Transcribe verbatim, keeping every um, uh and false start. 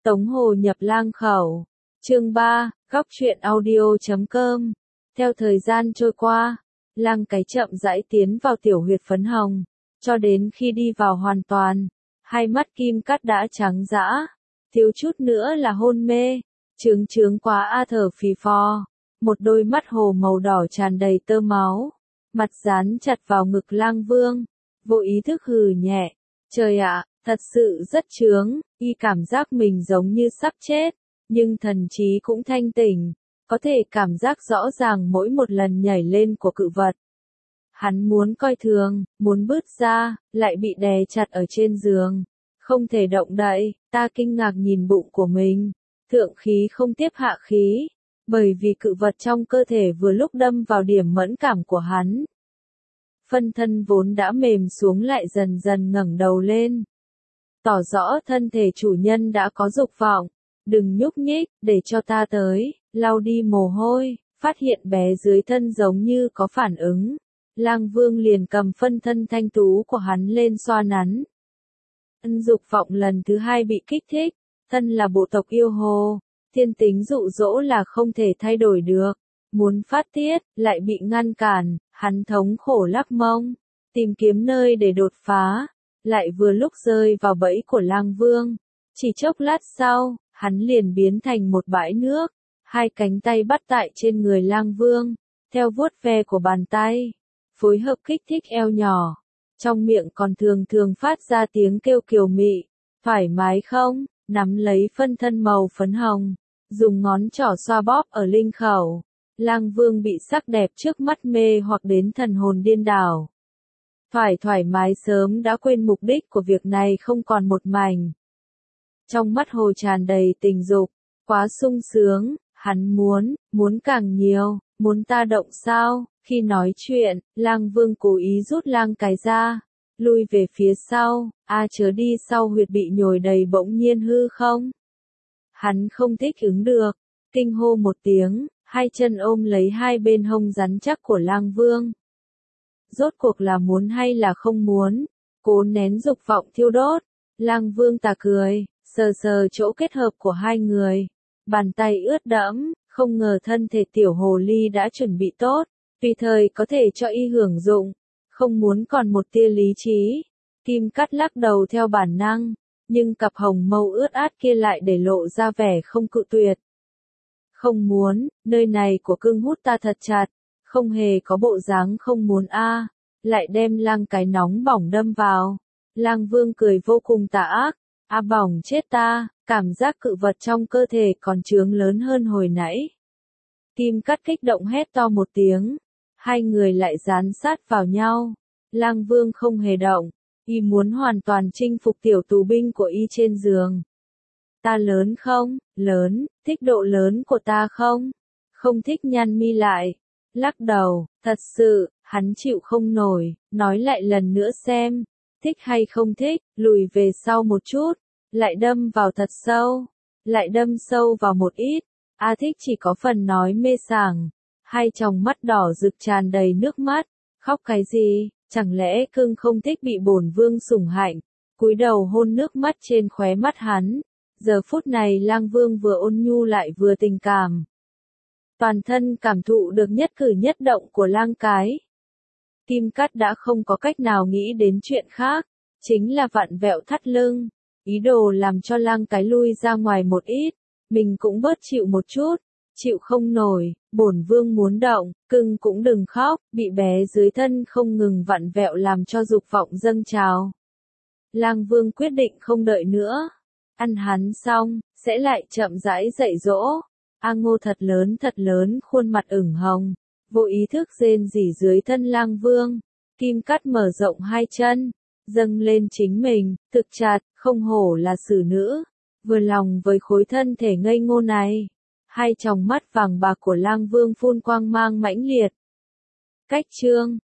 Tống Hồ nhập lang khẩu. Chương ba, góc truyện audio chấm com. Theo thời gian trôi qua, lang cái chậm rãi tiến vào tiểu huyệt phấn hồng, cho đến khi đi vào hoàn toàn, hai mắt Kim Cắt đã trắng dã, thiếu chút nữa là hôn mê, trướng trướng quá a thở phì phò, một đôi mắt hồ màu đỏ tràn đầy tơ máu, mặt dán chặt vào ngực Lang Vương, vô ý thức hừ nhẹ, trời ạ, thật sự rất chướng, y cảm giác mình giống như sắp chết, nhưng thần trí cũng thanh tỉnh, có thể cảm giác rõ ràng mỗi một lần nhảy lên của cự vật. Hắn muốn coi thường, muốn bứt ra, lại bị đè chặt ở trên giường, không thể động đậy, ta kinh ngạc nhìn bụng của mình, thượng khí không tiếp hạ khí, bởi vì cự vật trong cơ thể vừa lúc đâm vào điểm mẫn cảm của hắn. Phân thân vốn đã mềm xuống lại dần dần ngẩng đầu lên, tỏ rõ thân thể chủ nhân đã có dục vọng, đừng nhúc nhích, để cho ta tới, lau đi mồ hôi, phát hiện bé dưới thân giống như có phản ứng. Lang Vương liền cầm phân thân thanh tú của hắn lên xoa nắn. Ân dục vọng lần thứ hai bị kích thích, thân là bộ tộc yêu hồ, thiên tính dụ dỗ là không thể thay đổi được, muốn phát tiết, lại bị ngăn cản, hắn thống khổ lắc mông, tìm kiếm nơi để đột phá, lại vừa lúc rơi vào bẫy của Lang Vương. Chỉ chốc lát sau, hắn liền biến thành một bãi nước, hai cánh tay bắt tại trên người Lang Vương, theo vuốt ve của bàn tay, phối hợp kích thích eo nhỏ, trong miệng còn thường thường phát ra tiếng kêu kiều mị, thoải mái không, nắm lấy phân thân màu phấn hồng, dùng ngón trỏ xoa bóp ở linh khẩu, Lang Vương bị sắc đẹp trước mắt mê hoặc đến thần hồn điên đảo. Thoải thoải mái sớm đã quên mục đích của việc này không còn một mảnh. Trong mắt hồ tràn đầy tình dục, quá sung sướng, hắn muốn, muốn càng nhiều, muốn ta động sao? Khi nói chuyện, Lang Vương cố ý rút lang cái ra, lui về phía sau, a chớ đi sau huyệt bị nhồi đầy bỗng nhiên hư không? Hắn không thích ứng được, kinh hô một tiếng, hai chân ôm lấy hai bên hông rắn chắc của Lang Vương. Rốt cuộc là muốn hay là không muốn? Cố nén dục vọng thiêu đốt, Lang Vương tà cười, sờ sờ chỗ kết hợp của hai người, bàn tay ướt đẫm, không ngờ thân thể tiểu hồ ly đã chuẩn bị tốt, tùy thời có thể cho y hưởng dụng, không muốn còn một tia lý trí. Kim Cắt lắc đầu theo bản năng, nhưng cặp hồng mâu ướt át kia lại để lộ ra vẻ không cự tuyệt. Không muốn, nơi này của cưng hút ta thật chặt, không hề có bộ dáng không muốn a, lại đem lang cái nóng bỏng đâm vào. Lang Vương cười vô cùng tà ác, a bỏng chết ta, cảm giác cự vật trong cơ thể còn chướng lớn hơn hồi nãy. Kim Cắt kích động hét to một tiếng, hai người lại dán sát vào nhau. Lang Vương không hề động, y muốn hoàn toàn chinh phục tiểu tù binh của y trên giường. Ta lớn không? Lớn, thích độ lớn của ta không? Không thích nhăn mi lại. Lắc đầu, thật sự, hắn chịu không nổi, nói lại lần nữa xem, thích hay không thích, lùi về sau một chút, lại đâm vào thật sâu, lại đâm sâu vào một ít, a thích chỉ có phần nói mê sảng, hai tròng mắt đỏ rực tràn đầy nước mắt, khóc cái gì, chẳng lẽ cưng không thích bị bổn vương sủng hạnh, cúi đầu hôn nước mắt trên khóe mắt hắn, giờ phút này Lang Vương vừa ôn nhu lại vừa tình cảm. Toàn thân cảm thụ được nhất cử nhất động của lang cái. Kim Cắt đã không có cách nào nghĩ đến chuyện khác, chính là vặn vẹo thắt lưng, ý đồ làm cho lang cái lui ra ngoài một ít, mình cũng bớt chịu một chút, chịu không nổi, bổn vương muốn động, cưng cũng đừng khóc, bị bé dưới thân không ngừng vặn vẹo làm cho dục vọng dâng trào. Lang Vương quyết định không đợi nữa, ăn hắn xong, sẽ lại chậm rãi dạy dỗ. A Ngô thật lớn thật lớn khuôn mặt ửng hồng, vô ý thức rên rỉ dưới thân Lang Vương. Kim Cắt mở rộng hai chân, dâng lên chính mình, thực chặt, không hổ là xử nữ, vừa lòng với khối thân thể ngây ngô này. Hai tròng mắt vàng bạc của Lang Vương phun quang mang mãnh liệt. Cách chương